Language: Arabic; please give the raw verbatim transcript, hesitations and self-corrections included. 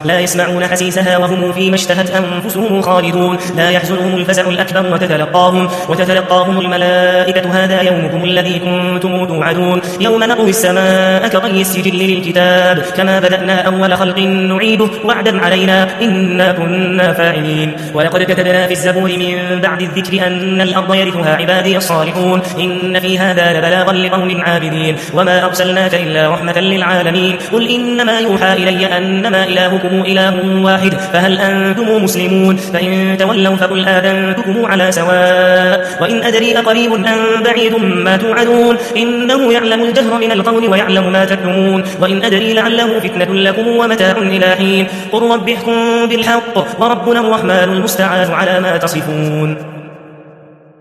لا يسمعون حسيسها وهم فيما اشتهت أنفسهم خالدون لا يحزنهم الفزع الأكبر وتتلقاهم, وتتلقاهم الملائكة هذا يومكم الذي كنتم توعدون يوم نطوي السماء كطي السجل للكتاب كما بدأنا أول خلق نعيده وعدا علينا إنا كنا فاعلين ولقد كتبنا في الزبور من بعد الذكر أن الأرض يرثها عبادي الصالحون إن في هذا لبلاغا لقوم عابدين وما أرسلناك إلا رحمة للعالمين قل إنما يوحى إلي أنما إلهكم إله واحد فهل أنتم مسلمون فإن تولوا فقل آذنتكم على سواء وإن أدري أقريب أم بعيد ما توعدون إنه يعلم الجهر من القول ويعلم ما تكتمون وإن أدري لعله فتنة لكم ومتاع إلى حين قل رب احكم بالحق وربنا الرحمن المستعان على ما تصفون.